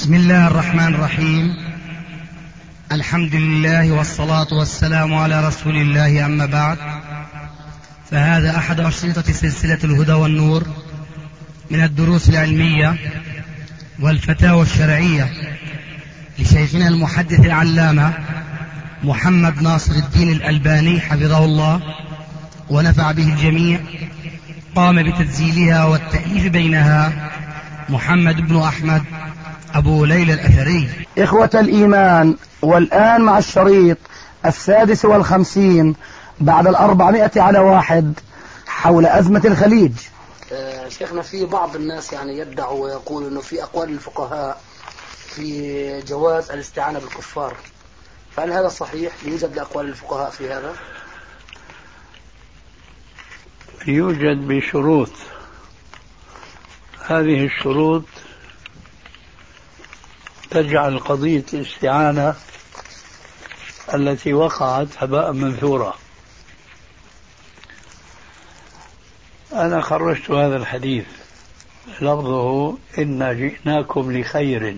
بسم الله الرحمن الرحيم. الحمد لله والصلاة والسلام على رسول الله، أما بعد، فهذا أحد أشرطة سلسلة الهدى والنور من الدروس العلمية والفتاوى الشرعية لشيخنا المحدث العلامة محمد ناصر الدين الألباني حفظه الله ونفع به الجميع. قام بتسجيلها والتأليف بينها محمد بن أحمد أبو ليلى الأثري. إخوة الإيمان، والآن مع الشريط 56 بعد 400 على 1 حول أزمة الخليج. شيخنا، في بعض الناس يدعوا ويقول أنه في أقوال الفقهاء في جواز الاستعانة بالكفار، فهل هذا صحيح؟ يوجد أقوال الفقهاء في هذا؟ يوجد بشروط. هذه الشروط تجعل قضية الاستعانة التي وقعت هباء منثورا. أنا خرجت هذا الحديث، لفظه إنا جئناكم لخير،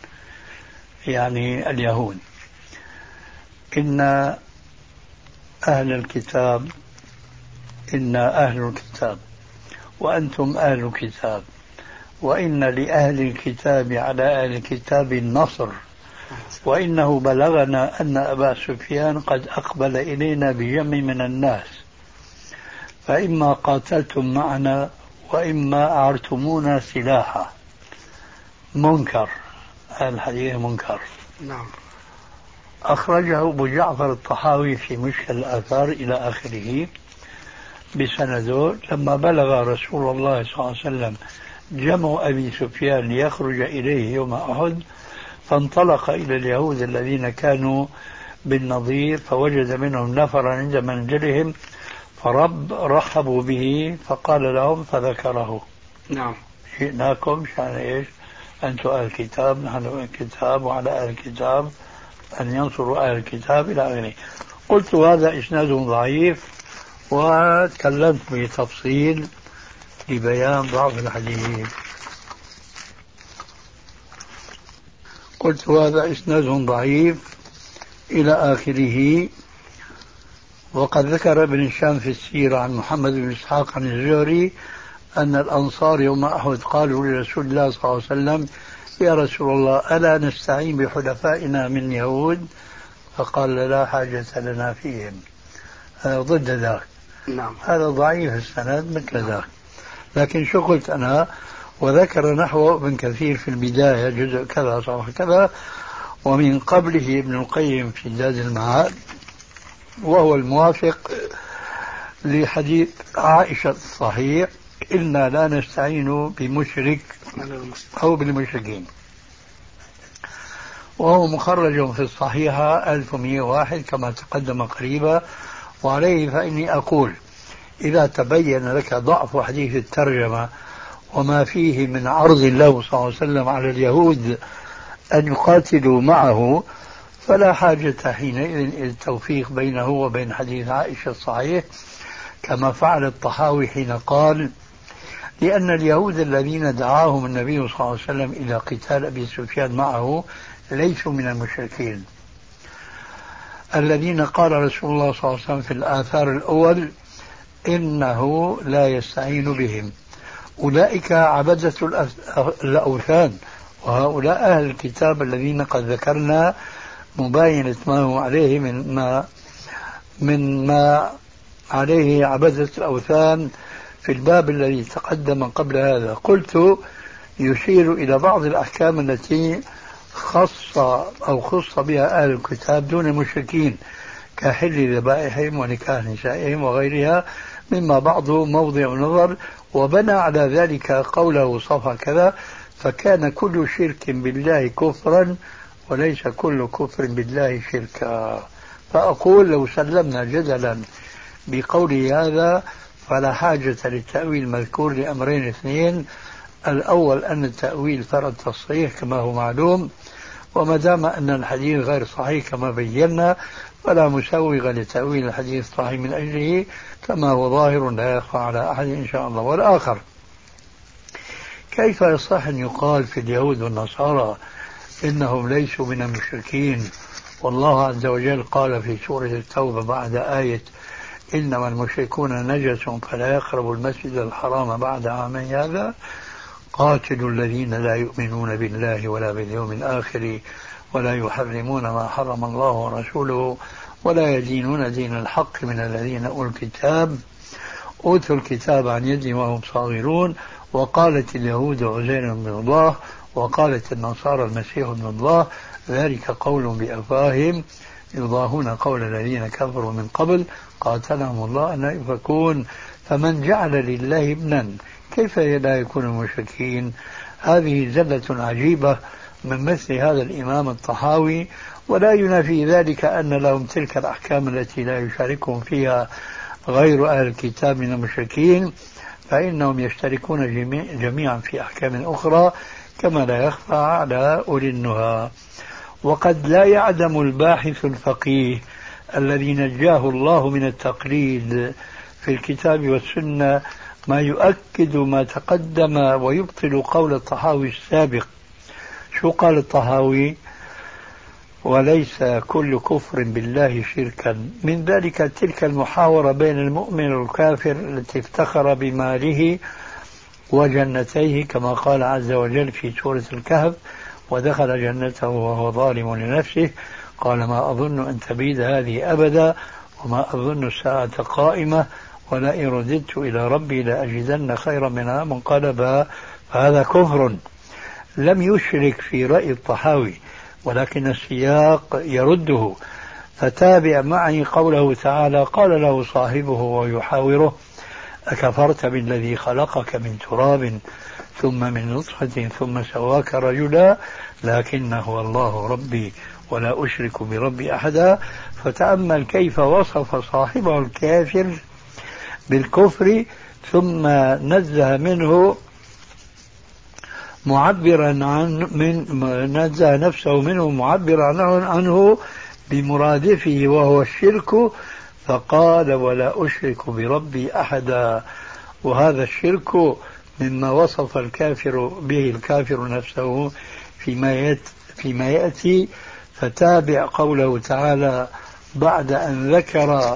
يعني اليهود، إن أهل الكتاب، إنا أهل الكتاب وأنتم أهل الكتاب، وإن لأهل الكتاب على أهل الكتاب النصر، وإنه بلغنا أن أبا سفيان قد أقبل إلينا بجمع من الناس، فإما قاتلتم معنا وإما أعرتمونا سلاحا. منكر، الحديث منكر. نعم. أخرجه أبو جعفر الطحاوي في مشكل الآثار إلى آخره بسنده. لما بلغ رسول الله صلى الله عليه وسلم جمع أبي سفيان ليخرج إليه يوم أحد، فانطلق إلى اليهود الذين كانوا بالنظير، فوجد منهم نفرا عند منزلهم رحبوا به، فقال لهم فذكره. نعم. جئناكم شأن إيش؟ أنتم أهل الكتاب، نحن أهل الكتاب، وعلى أهل الكتاب أن ينصروا أهل الكتاب إلى آخره. قلت هذا إسناد ضعيف، وتكلمت بتفصيل لبيان ضعف الحديث. قلت هذا إسناد ضعيف إلى آخره. وقد ذكر ابن هشام في السيرة عن محمد بن إسحاق عن الزهري أن الأنصار يوم أحد قالوا لرسول الله صلى الله عليه وسلم: يا رسول الله، ألا نستعين بحلفائنا من يهود؟ فقال: لا حاجة لنا فيهم. ضد ذاك. نعم. هذا ضعيف السند مثل ذاك. لكن شو قلت أنا؟ وذكر نحو ابن كثير في البداية جزء كذا صفحة كذا، ومن قبله ابن القيم في زاد المعاد، وهو الموافق لحديث عائشة الصحيح: إنا لا نستعين بمشرك أو بالمشركين، وهو مخرج في الصحيحة 1101 كما تقدم قريبا. وعليه فإني أقول: إذا تبين لك ضعف حديث الترجمة وما فيه من عرض الله صلى الله عليه وسلم على اليهود أن يقاتلوا معه، فلا حاجة حينئذ إلى التوفيق بينه وبين حديث عائشة الصحيح، كما فعل الطحاوي حين قال: لأن اليهود الذين دعاهم النبي صلى الله عليه وسلم إلى قتال أبي سفيان معه ليسوا من المشركين الذين قال رسول الله صلى الله عليه وسلم في الآثار الأول إنه لا يستعين بهم. أولئك عبدة الأوثان، وهؤلاء أهل الكتاب الذين قد ذكرنا مباينة ما هو عليه من ما عليه عبدة الأوثان في الباب الذي تقدم قبل هذا. قلت: يشير إلى بعض الأحكام التي خص بها أهل الكتاب دون المشركين، كحل ذبائحهم ونكاح نسائهم وغيرها، مما بعضه موضع نظر، وبنى على ذلك قوله صفحة كذا: فكان كل شرك بالله كفرا وليس كل كفر بالله شركا. فأقول: لو سلمنا جدلا بقوله هذا فلا حاجة للتأويل المذكور لأمرين اثنين: الأول أن التأويل فرض تصحيح كما هو معلوم، وما دام أن الحديث غير صحيح كما بينا فلا مسوغ لتأويل الحديث الصحيح من أجله، كما هو ظاهر لا يخفى على أحد إن شاء الله. والآخر: كيف يصح أن يقال في اليهود والنصارى إنهم ليسوا من المشركين. والله عز وجل قال في سورة التوبة بعد آية إنما المشركون نجس فلا يقربوا المسجد الحرام بعد عامي هذا قاتلوا الذين لا يؤمنون بالله ولا باليوم الآخر ولا يحرمون ما حرم الله ورسوله ولا يدينون دين الحق من الذين أوتوا الكتاب عن يد وهم صاغرون. وقالت اليهود عزير بن الله وقالت النصارى المسيح ابن الله ذلك قول بأفواههم يضاهون قول الذين كفروا من قبل قاتلهم الله أن يفكون. فمن جعل لله ابنا كيف لا يكون المشركين؟ هذه زلة عجيبة من مثل هذا الإمام الطحاوي، ولا ينافي ذلك أن لهم تلك الأحكام التي لا يشاركهم فيها غير أهل الكتاب من المشركين، فإنهم يشتركون جميعا في أحكام أخرى كما لا يخفى على أولي النهى. وقد لا يعدم الباحث الفقيه الذي نجاه الله من التقليد في الكتاب والسنة ما يؤكد ما تقدم ويبطل قول الطحاوي السابق. شو قال الطحاوي؟ وليس كل كفر بالله شركا، من ذلك تلك المحاورة بين المؤمن والكافر التي افتخر بماله وجنتيه كما قال عز وجل في سورة الكهف ودخل جنته وهو ظالم لنفسه قال ما أظن أن تبيد هذه أبدا وما أظن الساعة قائمة ولئن رددت إلى ربي لأجدن خيرا منها منقلبا. فهذا كفر لم يشرك في رأي الطحاوي ولكن السياق يرده. فتابع معي قوله تعالى قال له صاحبه ويحاوره أكفرت بالذي خلقك من تراب ثم من نطفة ثم سواك رجلا لكن هو الله ربي ولا أشرك بربي أحدا. فتأمل كيف وصف صاحبه الكافر بالكفر ثم نزه منه معبرا نزه نفسه منه معبرا عنه بمرادفه وهو الشرك فقال ولا أشرك بربي أحدا. وهذا الشرك مما وصف الكافر به الكافر نفسه فيما يأتي. فتابع قوله تعالى بعد أن ذكر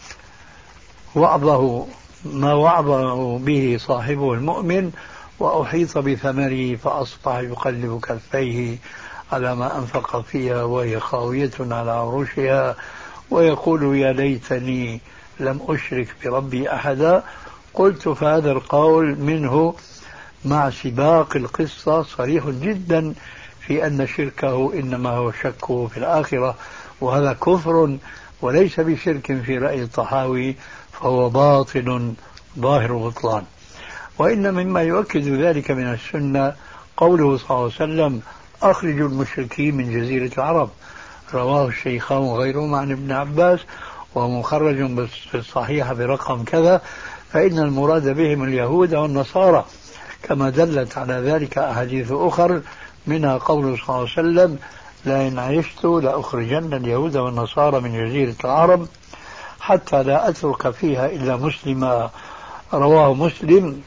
ما وعظه به صاحبه المؤمن وأحيط بثمره فأصبح يقلب كفيه على ما أنفق فيها وهي خاوية على عروشها ويقول يا ليتني لم أشرك بربي أحدا. قلت فهذا القول منه مع سباق القصة صريح جدا في أن شركه إنما هو شكه في الآخرة وهذا كفر وليس بشرك في رأي الطحاوي فهو باطل ظاهر بطلان. وإن مما يؤكد ذلك من السنة قوله صلى الله عليه وسلم أخرجوا المشركين من جزيرة العرب رواه الشيخان وغيرهما عن ابن عباس ومخرج في الصحيح برقم كذا فإن المراد بهم اليهود والنصارى كما دلت على ذلك أحاديث أخر منها قوله صلى الله عليه وسلم لئن عشت لأخرجن اليهود والنصارى من جزيرة العرب حتى لا أترك فيها إلا مسلما رواه مسلم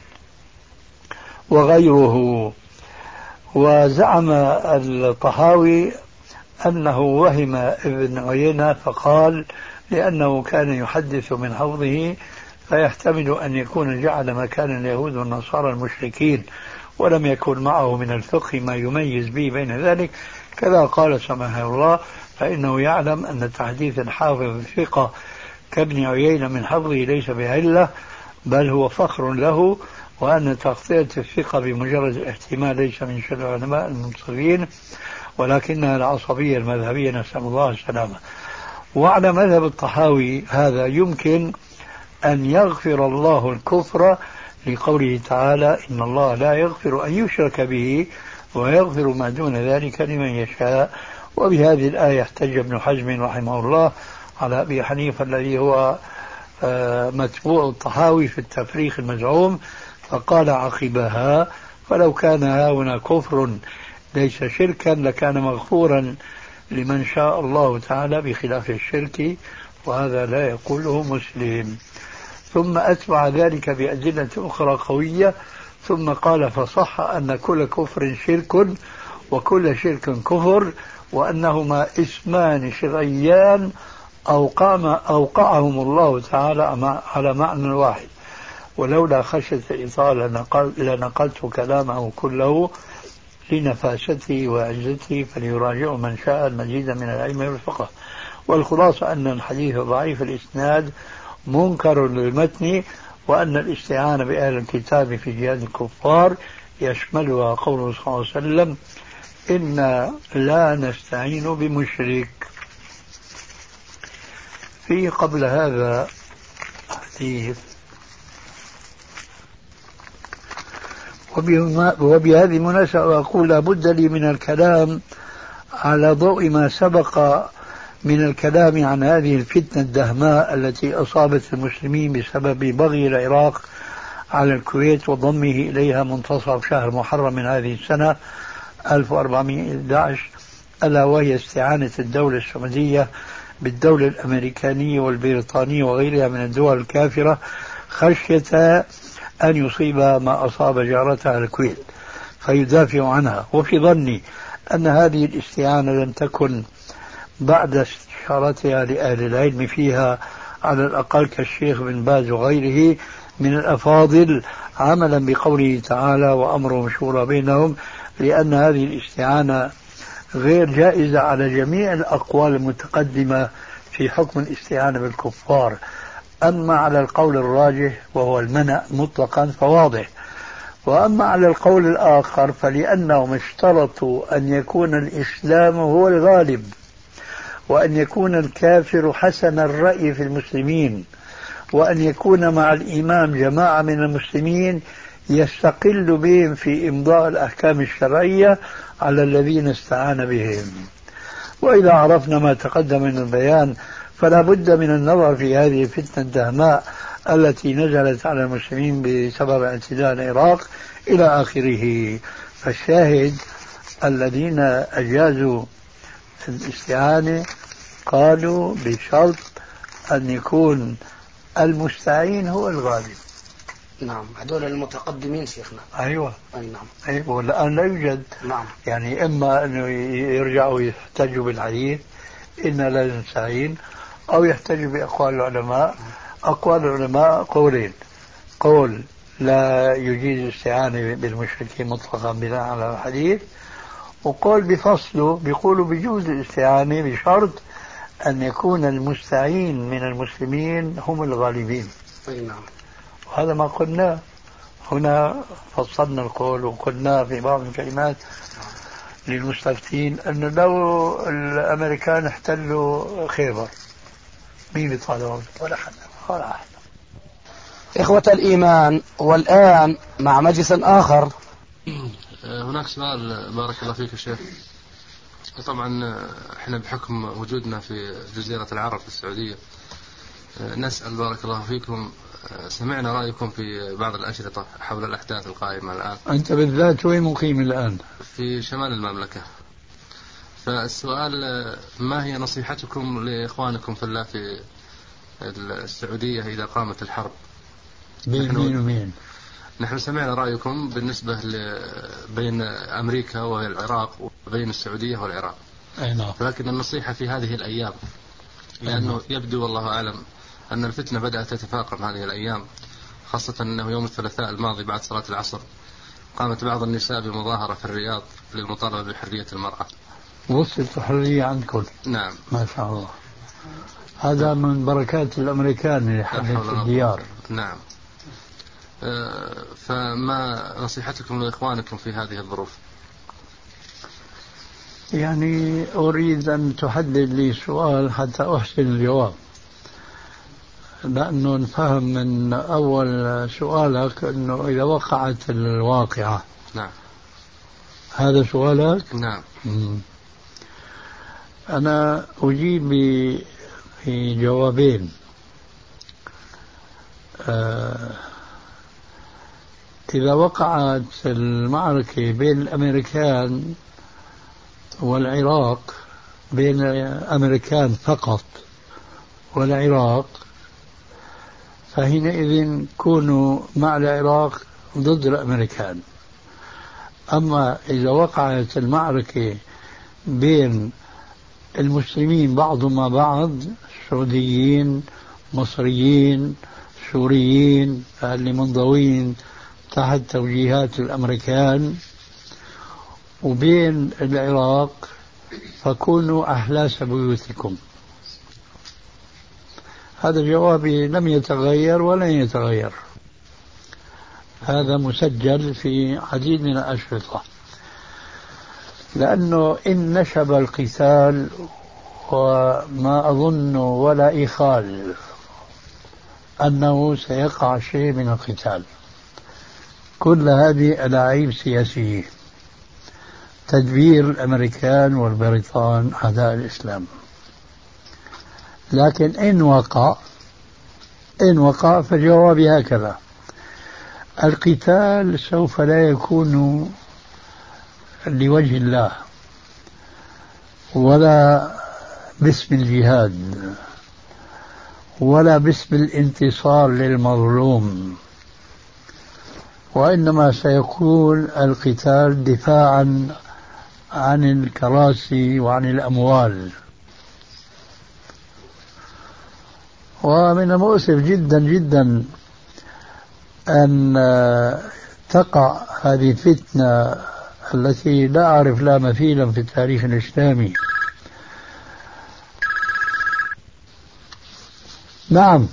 وغيره. وزعم الطحاوي أنه وهم ابن عيينة فقال لأنه كان يحدث من حوضه فيحتمل أن يكون جعل مكان اليهود والنصارى المشركين ولم يكن معه من الفقه ما يميز به بين ذلك. كذا قال سمحه الله فإنه يعلم أن تحديث الحافظ الثقة كابن عيينة من حفظه ليس بعلة بل هو فخر له وأن تغطية الثقة بمجرد الاحتمال ليس من شأن العلماء المنصفين ولكنها العصبية المذهبية نسأل الله السلامة. وعلى مذهب الطحاوي هذا يمكن أن يغفر الله الكفر لقوله تعالى إن الله لا يغفر أن يشرك به ويغفر ما دون ذلك لمن يشاء. وبهذه الآية احتج ابن حزم رحمه الله على أبي حنيفة الذي هو متبوع الطحاوي في التفريق المزعوم فقال عقبها فلو كان هنا كفر ليس شركا لكان مغفورا لمن شاء الله تعالى بخلاف الشرك وهذا لا يقوله مسلم. ثم أتبع ذلك بأدلة أخرى قوية ثم قال فصح أن كل كفر شرك وكل شرك كفر، وأنهما اسمان شرعيان أوقعهم الله تعالى على معنى واحد، ولولا خشية الإطالة لنقلت كلامه كله لنفاسته وعزته، فليراجعه من شاء المزيد من العلم والفقه. والخلاصة أن الحديث ضعيف الإسناد منكر للمتن، وأن الاستعانة بأهل الكتاب في جهاد الكفار يشملها قوله صلى الله عليه وسلم: إنا لا نستعين بمشرك. في قبل هذا حديث، وبهذه المناسبة أقول لابد لي من الكلام على ضوء ما سبق من الكلام عن هذه الفتنة الدهماء التي أصابت المسلمين بسبب بغي العراق على الكويت وضمه إليها منتصف شهر محرم من هذه السنة 1411، ألا وهي استعانة الدولة السعودية بالدولة الأمريكانية والبريطانية وغيرها من الدول الكافرة خشية أن يصيب ما أصاب جارتها الكويت فيدافع عنها. وفي ظني أن هذه الاستعانة لم تكن بعد استشارتها لأهل العلم فيها على الأقل كالشيخ بن باز وغيره من الأفاضل، عملا بقوله تعالى: وأمرهم شورى بينهم، لأن هذه الاستعانة غير جائزة على جميع الأقوال المتقدمة في حكم الاستعانة بالكفار. أما على القول الراجح وهو المنع مطلقا فواضح، وأما على القول الآخر فلأنهم اشترطوا أن يكون الإسلام هو الغالب، وأن يكون الكافر حسن الرأي في المسلمين، وأن يكون مع الإمام جماعة من المسلمين يستقل بهم في إمضاء الأحكام الشرعية على الذين استعان بهم. وإذا عرفنا ما تقدم من البيان فلا بد من النظر في هذه الفتنة الدهماء التي نزلت على المسلمين بسبب اعتداء العراق إلى آخره. فالشاهد الذين أجازوا الاستعانة قالوا بشرط أن يكون المستعين هو الغالب. نعم، هذول المتقدمين شيخنا. أيوة. أي نعم. أيوة، والآن لا يوجد. نعم. يعني إما أنه يرجعوا يحتجوا بالحديث إن لا نستعين، أو يحتجوا بأقوال العلماء. أقوال العلماء قولين: قول لا يجيز الاستعانة بالمشركين مطلقا بناء على الحديث، وقول بفصله بيقولوا بيجوز الاستعانة بشرط أن يكون المستعين من المسلمين هم الغالبين. أي نعم. وهذا ما قلنا هنا، فصلنا القول وقلنا في بعض الكلمات للمستفتين أنه لو الأمريكان احتلوا خيبر مين يطالبهم؟ ولا حد. إخوة الإيمان، والآن مع مجلس آخر. هناك سؤال بارك الله فيك يا شيخ. طبعا احنا بحكم وجودنا في جزيرة العرب في السعودية نسأل بارك الله فيكم، سمعنا رأيكم في بعض الأشرطة حول الأحداث القائمة الآن. أنت بالذات وين مقيم الآن؟ في شمال المملكة. فالسؤال: ما هي نصيحتكم لإخوانكم في الله في السعودية إذا قامت الحرب؟ بين مين ومين؟ نحن سمعنا رأيكم بالنسبة بين أمريكا والعراق وبين السعودية والعراق. أي نعم. لكن النصيحة في هذه الأيام، لأنه يبدو والله أعلم أن الفتنة بدأت تتفاقم هذه الأيام، خاصة أنه يوم الثلاثاء الماضي بعد صلاة العصر قامت بعض النساء بمظاهرة في الرياض للمطالبة بحرية المرأة. وصلت الحرية عندكم؟ نعم ما شاء الله. هذا من بركات الأمريكان اللي حدث الديار. نعم. فما نصيحتكم لإخوانكم في هذه الظروف؟ يعني أريد أن تحدد لي سؤال حتى أحسن الجواب، لأنه نفهم من أول سؤالك أنه إذا وقعت الواقعة. نعم. هذا سؤالك؟ نعم. أنا أجيب في جوابين. إذا وقعت المعركة بين الأمريكان والعراق، بين الأمريكان فقط والعراق، فحينئذ كونوا مع العراق ضد الأمريكان. أما إذا وقعت المعركة بين المسلمين بعضهم مع بعض، سعوديين، مصريين، سوريين، اللي منضوين تحت توجيهات الأمريكان، وبين العراق، فكونوا أحلاس بيوتكم. هذا جوابي لم يتغير ولن يتغير. هذا مسجل في عديد من الأشرطة، لأنه إن نشب القتال، وما أظن ولا إخال أنه سيقع شيء من القتال، كل هذه ألاعيب سياسية، تدبير الأمريكان والبريطان أعداء الإسلام. لكن إن وقع فجوابي هكذا: القتال سوف لا يكون لوجه الله ولا باسم الجهاد ولا باسم الانتصار للمظلوم، وإنما سيكون القتال دفاعا عن الكراسي وعن الأموال. ومن المؤسف جدا جدا أن تقع هذه الفتنة التي لا أعرف لا مثيلا في التاريخ الإسلامي. نعم.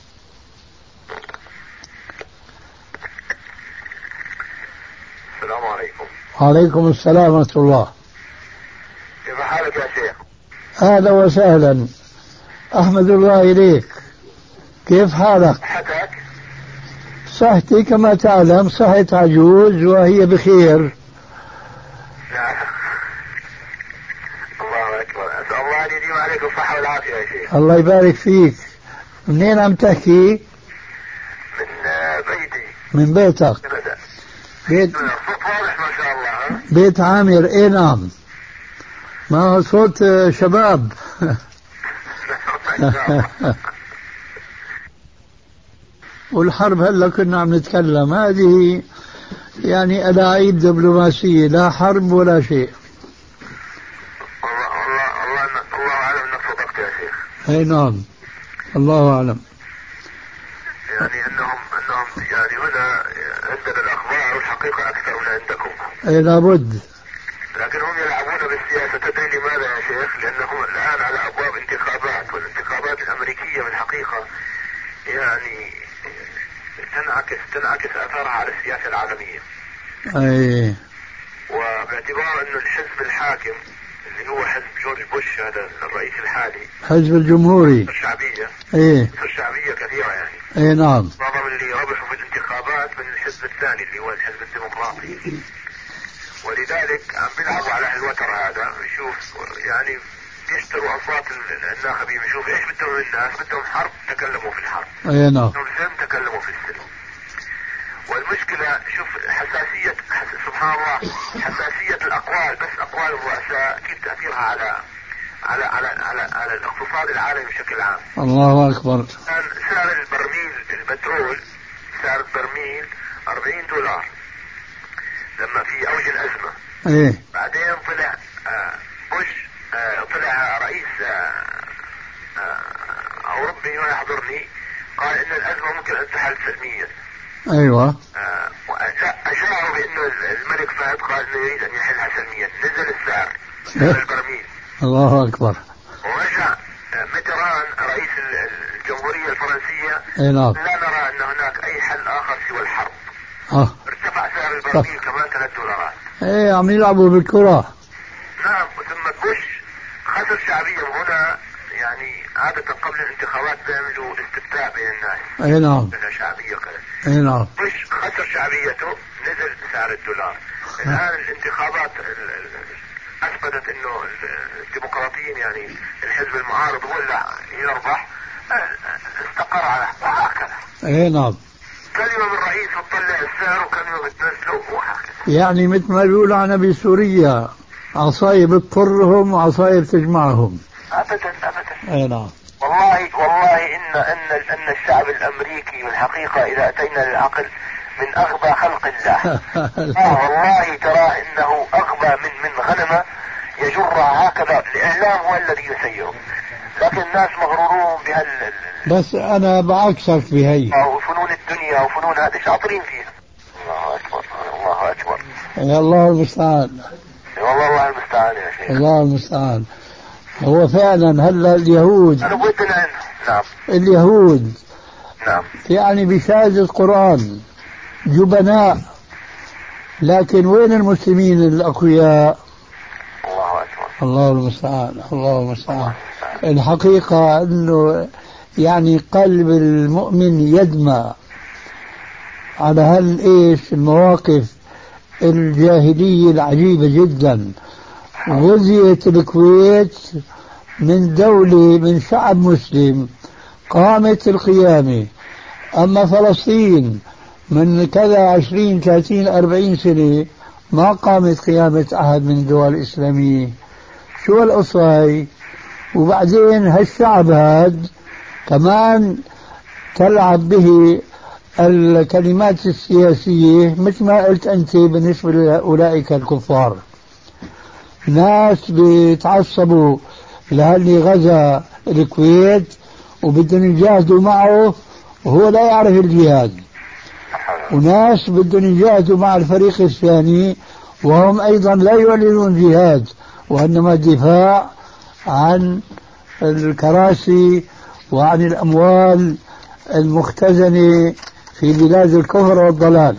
السلام عليكم. وعليكم السلام ورحمة الله. كيف حالك يا شيخ؟ أهلا وسهلا، أحمد الله إليك. كيف حالك؟ صحتك؟ صحتي كما تعلم صحة عجوز وهي بخير. نعم. الله أكبر. أسأل الله أن يديم عليك الصحة والعافية يا شيخ. الله يبارك فيك. منين عم تحكي؟ من بيتي. من بيتك؟ بيت صوت واضح ما شاء الله. بيت عامر. ايه نعم، ما هو صوت شباب. والحرب هلا كنا عم نتكلم، هذه يعني ألاعيب دبلوماسية، لا حرب ولا شيء. الله أعلم أنك صدقت يا شيخ. اي نعم، الله أعلم. يعني أنهم يعني هنا عندنا الأخبار والحقيقة أكثر من عندكم. اي لابد. لكن هم يلعبون بالسياسة. تدري لماذا يا شيخ؟ لأنهم الآن على أبواب انتخابات، والانتخابات الأمريكية بالحقيقة يعني تنعكس أثارها على السياسة العالمية. اي. وباعتبار أنه الحزب الحاكم اللي هو حزب جورج بوش، هذا الرئيس الحالي، حزب الجمهوري، الشعبية، ايه الشعبية كثيرة يعني. اي نعم. معظم اللي ربحوا في الانتخابات من الحزب الثاني اللي هو الحزب الديمقراطي، ولذلك عم بيلعبوا على الوتر هذا. بيشوف يعني يشتروا اصوات الناخبين، بيشوف ايش بدهم الناس. بدهم حرب، تكلموا في الحرب. اي نعم. بدهم سلم، تكلموا في السلم. والمشكلة شوف حساسية، سبحان الله، حساسية الأقوال، بس أقوال الرؤساء كيف تأثيرها على الاقتصاد العالمي بشكل عام. الله أكبر. سعر البرميل البترول، سعر البرميل $40 لما في أوج الأزمة. ايه. بعدين طلع بوش، طلع رئيس أوروبي ما يحضرني، قال إن الأزمة ممكن أن تحل سلميا. ايوه. أشاعوا بأنه الملك فهد قال إنه يريد أن يحلها سلميا. نزل السعر البرميل. الله أكبر. ورجع ميتران رئيس الجمهورية الفرنسية، نعم. لا نرى أن هناك أي حل آخر سوى الحرب. ارتفع سعر البرميل كمان $3. ايه عم يلعبوا بالكرة. نعم. ثم بوش خسر شعبية. وهنا يعني عادة قبل الانتخابات بيعملوا استفتاء بين الناس. اي نعم. شعبية كذا. اي نعم. بوش خسر شعبيته، نزل سعر $1. الآن الانتخابات أثبتت إنه الديمقراطيين يعني الحزب المعارض هو اللي يربح، استقر على وهكذا. اي نعم. كلمة من رئيس تطلع السعر، وكلمة بتنزله، وهكذا. يعني مثل ما بيقولوا عنا بسوريا، عصاية بتضرهم وعصاية بتجمعهم. أبدا. اي نعم. والله ان الشعب الامريكي بالحقيقة اذا اتينا للعقل من أغبى خلق الله. والله ترى إنه أغبى من غنمة يجرها هكذا. الإعلام هو الذي يسيره، لكن الناس مغرورون بس أنا بعكسك بهي وفنون الدنيا وفنون هذه شاطرين فيها. الله أكبر الله أكبر. يا الله المستعان. والله الله المستعان يا شيخ. الله المستعان. هو فعلا هلا اليهود أنا ودنا نعم اليهود نعم يعني بشهادة القرآن جبناء، لكن وين المسلمين الأقوياء؟ الله أكبر. الله المستعان الله المستعان. الحقيقة أنه يعني قلب المؤمن يدمع على المواقف الجاهلية العجيبة جدا. غزيت الكويت من دولة من شعب مسلم قامت القيامة، أما فلسطين من كذا 20 30 40 سنة ما قامت قيامة أحد من الدول الإسلامية. شو القصة هاي؟ وبعدين هالشعب هاد كمان تلعب به الكلمات السياسية مثل ما قلت أنت بالنسبة لأولئك الكفار. ناس بيتعصبوا لهاللي غزا الكويت وبدهم يجاهدوا معه وهو لا يعرف الجهاد، وناس بدهم يجاهدوا مع الفريق الثاني وهم أيضا لا يعلنون جهاد وإنما دفاع عن الكراسي وعن الأموال المختزنة في بلاد الكفر والضلال.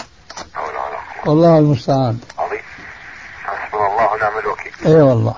والله المستعان. عظيم. حسبنا الله ونعم الوكيل. اي والله.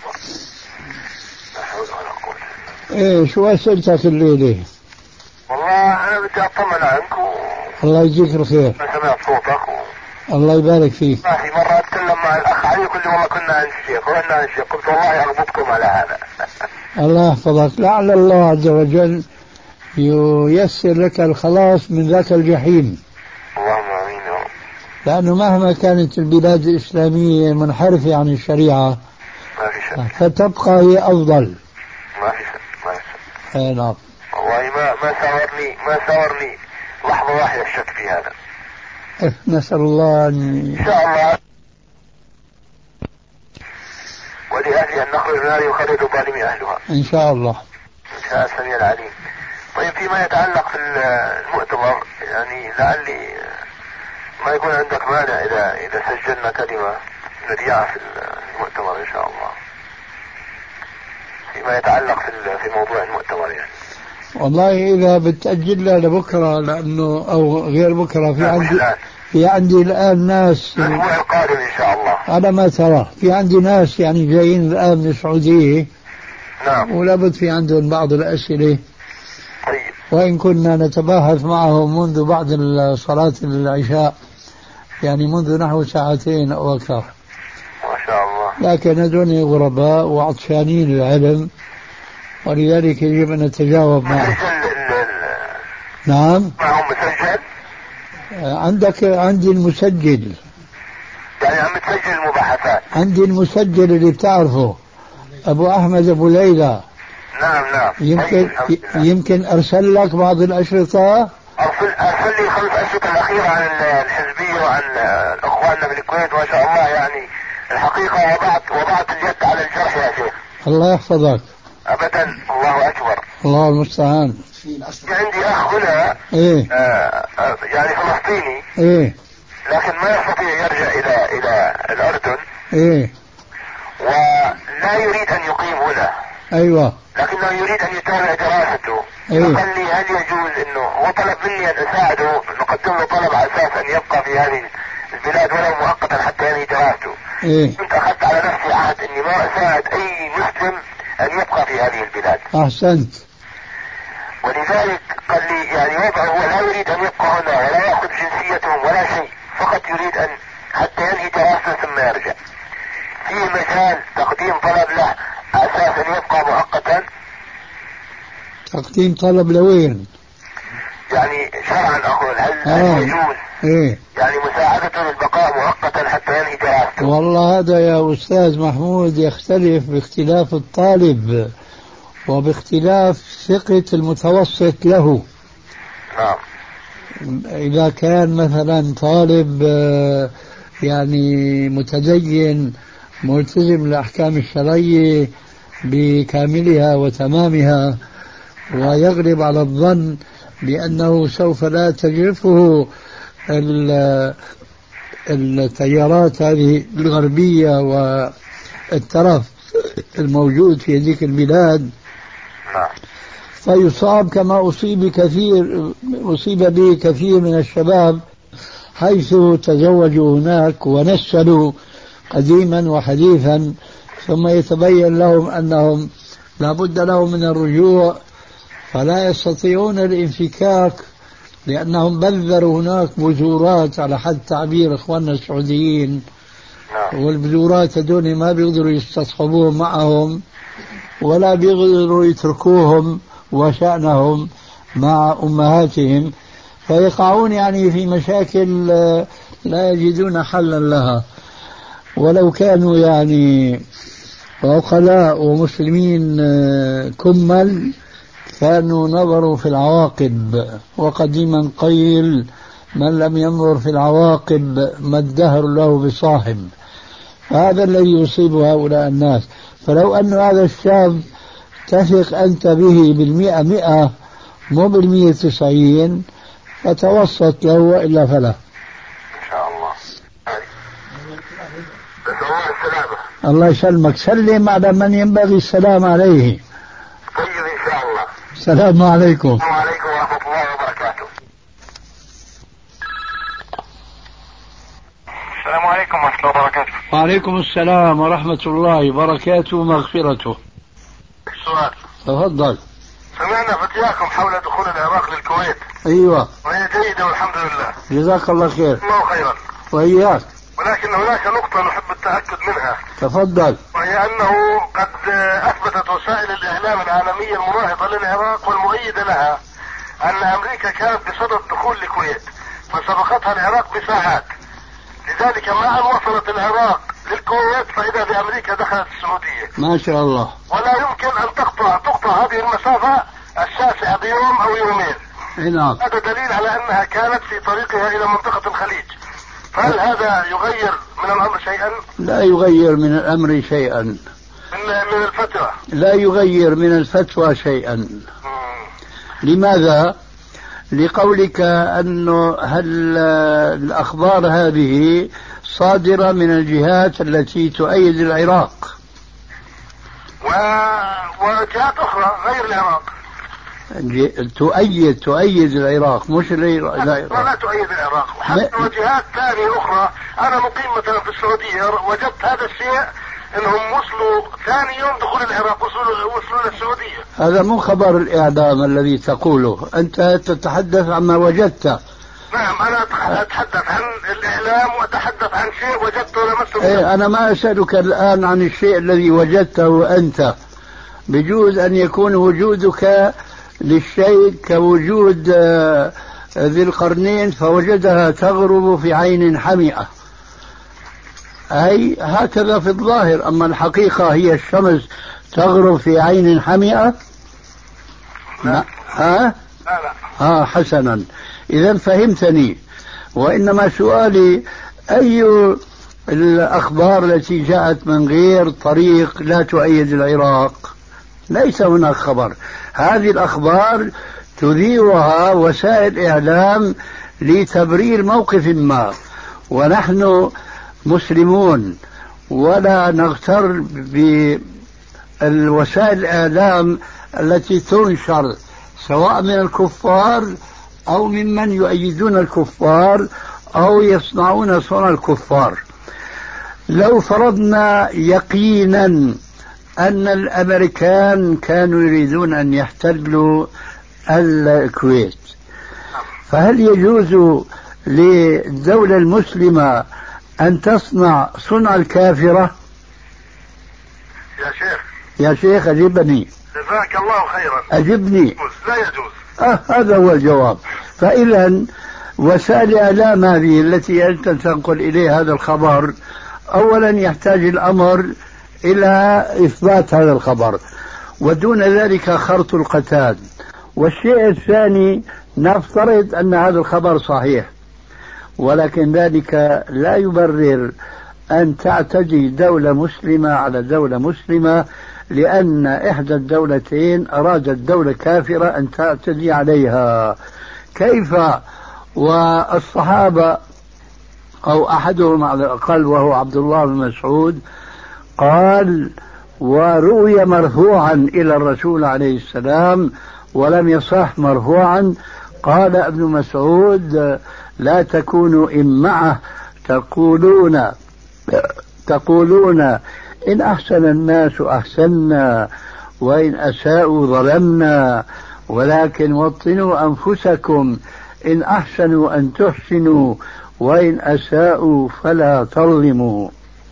ايه شو اسئلتك الليلة؟ والله انا بدي اطمن عنك الله يجزيك الخير. سمعت صوتك الله يبارك فيك. ما في مرة اتكلم مع الاخ علي يقول لي والله كنا عند الشيخ وإنا عند الشيخ، قلت والله اغبطكم على هذا. الله يحفظك. لعل الله عز وجل ييسر لك الخلاص من ذاك الجحيم. اللهم امين يا رب. لأنه مهما كانت البلاد الإسلامية منحرفة عن الشريعة ما في شك. فتبقى هي أفضل. ما في شك ما في شك. اي نعم. والله ما ساورني لحظة واحدة الشك في هذا. نسأل الله أن شاء الله ولأهلي أن نخرج من هذه وخرج ظالمي أهلها إن شاء الله. إن شاء السميع العليم. طيب فيما يتعلق في المؤتمر يعني لعلي ما يكون عندك مانع إذا سجلنا كلمة نذيعها في المؤتمر إن شاء الله فيما يتعلق في موضوع المؤتمر يعني. والله إذا بتأجلها لبكرة لأنه أو غير بكرة في عندي الآن ناس الأسبوع القادم إن شاء الله على ما ترى في عندي ناس يعني جايين الآن من السعودية. نعم. ولابد في عندهم بعض الأسئلة. طيب. وإن كنا نتباحث معهم منذ بعد صلاة العشاء يعني منذ نحو 2 أو أكثر. ما شاء الله. لكن هذول غرباء وعطشانين العلم ولذلك يجب أن نتجاوب معهم. نعم. معهم مسجل؟ عندي المسجل. يعني عم تسجل المباحثات؟ عندي المسجل اللي بتعرفه أبو أحمد أبو ليلى. نعم. يمكن أرسل لك بعض الأشرطة. أرسل لي 5 أشرطة الأخيرة عن الحزبية وعن أخواننا بالكويت ما شاء الله يعني الحقيقة وضعت اليد على الجرح يا شيخ. الله يحفظك. أبدا. الله أكبر. الله المستعان. عندي أخ هنا إيه؟ يعني فلسطيني. إيه؟ لكن ما يستطيع يرجع إلى الأردن. إيه؟ ولا يريد أن يقيم هنا. أيوة. لكنه يريد أن يتابع دراسته. إيه؟ فقال لي هل يجوز إنه هو طلب مني أن أساعده نقدم له طلب على أساس أن يبقى في هذه البلاد ولو مؤقتا حتى ينهي دراسته. إيه؟ كنت أخذت على نفسي عهد إني ما أساعد أي مسلم أن يبقى في هذه البلاد. أحسنت. ولذلك قال لي يعني وضعه هو لا يريد أن يبقى هنا ولا يأخذ جنسيتهم ولا شيء، فقط يريد أن حتى ينهي دراسته ثم يرجع. في مجال تقديم طلب له أساس أن يبقى مؤقتا. تقديم طلب لوين؟ يعني شرعا أقول هل يجوز إيه؟ يعني مساعدته للبقاء مؤقتا حتى ينهي دراسته؟ والله هذا يا أستاذ محمود يختلف باختلاف الطالب وباختلاف ثقة المتوسط له. نعم. إذا كان مثلا طالب يعني متدين ملتزم بالأحكام الشرعية بكاملها وتمامها، ويغلب على الظن بأنه سوف لا تجرفه التيارات هذه الغربية والترف الموجود في هذيك البلاد، فيصاب كما أصيب به كثير من الشباب حيث تزوجوا هناك ونسلوا قديما وحديثا، ثم يتبين لهم أنهم لا بد لهم من الرجوع، فلا يستطيعون الانفكاك لأنهم بذروا هناك بذورات على حد تعبير إخواننا السعوديين، والبذورات هذول ما بيقدروا يستصحبوهم معهم ولا بيقدروا يتركوهم وشأنهم مع أمهاتهم، فيقعون يعني في مشاكل لا يجدون حلا لها. ولو كانوا يعني عقلاء ومسلمين كمل كانوا نظروا في العواقب، وقديما قيل من لم ينظر في العواقب ما الدهر له بصاحب. هذا الذي يصيب هؤلاء الناس. فلو أن هذا الشاب تثق أنت به 100 مو 90 فتوسط له وإلا فلا. إن شاء الله. الله يسلمك. سلم على من ينبغي السلام عليه. طيب إن شاء الله. السلام عليكم. وعليكم ورحمة الله وبركاته. السلام عليكم ورحمة الله وبركاته. وعليكم السلام ورحمة الله وبركاته ومغفرته. سؤال. تفضل. سمعنا فتياكم حول دخول العراق للكويت. أيوة. وهي جيدة والحمد لله. جزاك الله خير. الله خيرا. وإياك. ولكن هناك نقطة نحب التأكد منها. تفضل. وهي أنه قد أثبتت وسائل الإعلام العالمية المناهضة للعراق والمؤيدة لها أن أمريكا كانت بصدد دخول الكويت فسبقتها العراق بساعات، لذلك ما أن وصلت العراق للكويت فإذا بأمريكا دخلت السعودية. ما شاء الله. ولا يمكن أن تقطع هذه المسافة الشاسعة بيوم أو يومين. نعم. هذا دليل على أنها كانت في طريقها إلى منطقة الخليج. فهل هذا يغير من الأمر شيئا؟ لا يغير من الأمر شيئا. من الفتوى؟ لا يغير من الفتوى شيئا. لماذا؟ لقولك أنه هل الأخبار هذه صادرة من الجهات التي تؤيد العراق وجهات أخرى غير العراق تؤيد العراق مش العراق. لا تؤيد العراق، وحتى وجهات ثانية أخرى. أنا مقيم مثلا في السعودية وجدت هذا الشيء انهم وصلوا ثاني يوم دخول العراق وصلوا للسعودية. هذا مو خبر الإعلام الذي تقوله، أنت تتحدث عما وجدت. نعم أنا أتحدث عن الإعلام وأتحدث عن شيء وجدته لمسه. أنا ما أسألك الآن عن الشيء الذي وجدته أنت. بجوز أن يكون وجودك للشيء كوجود ذي القرنين فوجدها تغرب في عين حمئة، أي هكذا في الظاهر. أما الحقيقة هي الشمس تغرب في عين حمئة. لا. لا. حسنا، إذا فهمتني. وإنما سؤالي أي الأخبار التي جاءت من غير طريق لا تؤيد العراق؟ ليس هناك خبر. هذه الأخبار تذيعها وسائل إعلام لتبرير موقف ما، ونحن مسلمون ولا نغتر بالوسائل الإعلام التي تنشر سواء من الكفار أو ممن يؤيدون الكفار أو يصنعون صنع الكفار. لو فرضنا يقينا أن الأمريكان كانوا يريدون أن يحتلوا الكويت، فهل يجوز للدولة المسلمة أن تصنع صنع الكافرة؟ يا شيخ أجبني. جزاك الله خيرا. أجبني. لا يجوز. هذا هو الجواب. فإذا وسائل الإعلام هذه التي أنت تنقل إليه هذا الخبر، أولا يحتاج الأمر إلى إثبات هذا الخبر، ودون ذلك خرط القتاد. والشيء الثاني نفترض أن هذا الخبر صحيح، ولكن ذلك لا يبرر أن تعتدي دولة مسلمة على دولة مسلمة لأن إحدى الدولتين أرادت دولة كافرة أن تعتدي عليها. كيف والصحابة أو أحدهم على الأقل وهو عبد الله بن مسعود قال وروي مرفوعا إلى الرسول عليه السلام ولم يصح مرفوعا، قال ابن مسعود لا تكونوا إمعة تقولون إن أحسن الناس أحسنا وإن أساءوا ظلمنا، ولكن وطنوا أنفسكم إن أحسنوا أن تحسنوا وإن أساءوا فلا تظلموا.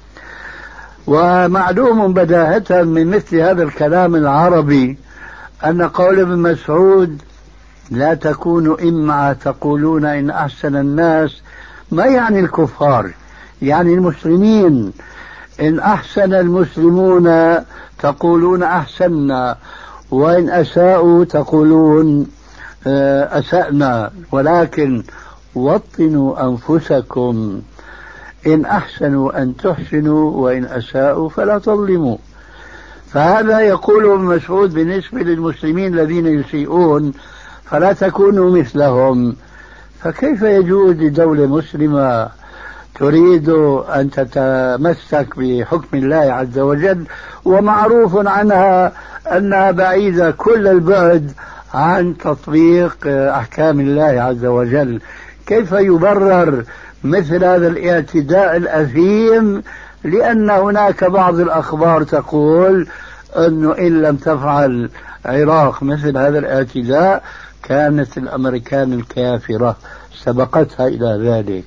ومعلوم بداهة من مثل هذا الكلام العربي أن قول ابن مسعود لا تكونوا إمعة تقولون إن أحسن الناس ما يعني الكفار، يعني المسلمين. إن أحسن المسلمون تقولون أحسننا وإن أساءوا تقولون أسأنا، ولكن وطنوا أنفسكم إن أحسنوا أن تحسنوا وإن أساءوا فلا تظلموا. فهذا يقول ابن مسعود بالنسبة للمسلمين الذين يسيئون فلا تكونوا مثلهم. فكيف يجوز لدولة مسلمة تريد أن تتمسك بحكم الله عز وجل ومعروف عنها أنها بعيدة كل البعد عن تطبيق أحكام الله عز وجل، كيف يبرر مثل هذا الاعتداء الأثيم؟ لأن هناك بعض الأخبار تقول أنه إن لم تفعل العراق مثل هذا الاعتداء كانت الأمريكان الكافرة سبقتها إلى ذلك.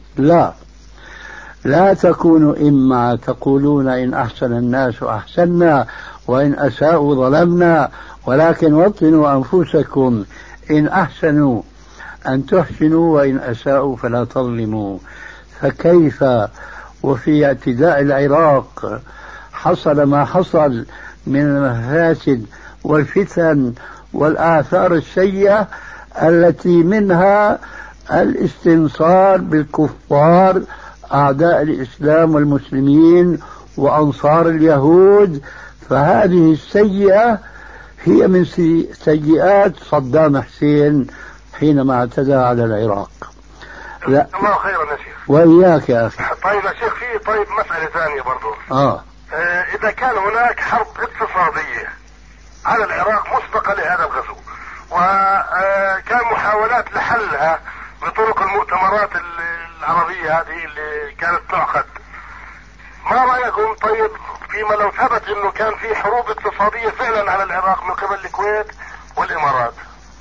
لا تكونوا إما تقولون إن أحسن الناس أحسنا وإن أساءوا ظلمنا، ولكن وطنوا أنفسكم إن أحسنوا أن تحسنوا وإن أساءوا فلا تظلموا. فكيف وفي اعتداء العراق حصل ما حصل من المفاسد والفتن والآثار السيئة التي منها الاستنصار بالكفار أعداء الإسلام والمسلمين وأنصار اليهود؟ فهذه السيئة هي من سيئات صدام حسين حينما اعتدى على العراق. لا الله خيرا يا شيخ. وإياك يا أخي. طيب يا شيخ في مسألة ثانية برضو. إذا كان هناك حرب اقتصادية على العراق مسبقة لهذا الغزو وكان محاولات لحلها بطرق المؤتمرات العربية هذه اللي كانت تعقد، ما رأيكم طيب فيما لو ثبت انه كان في حروب اقتصادية فعلا على العراق من قبل الكويت والامارات؟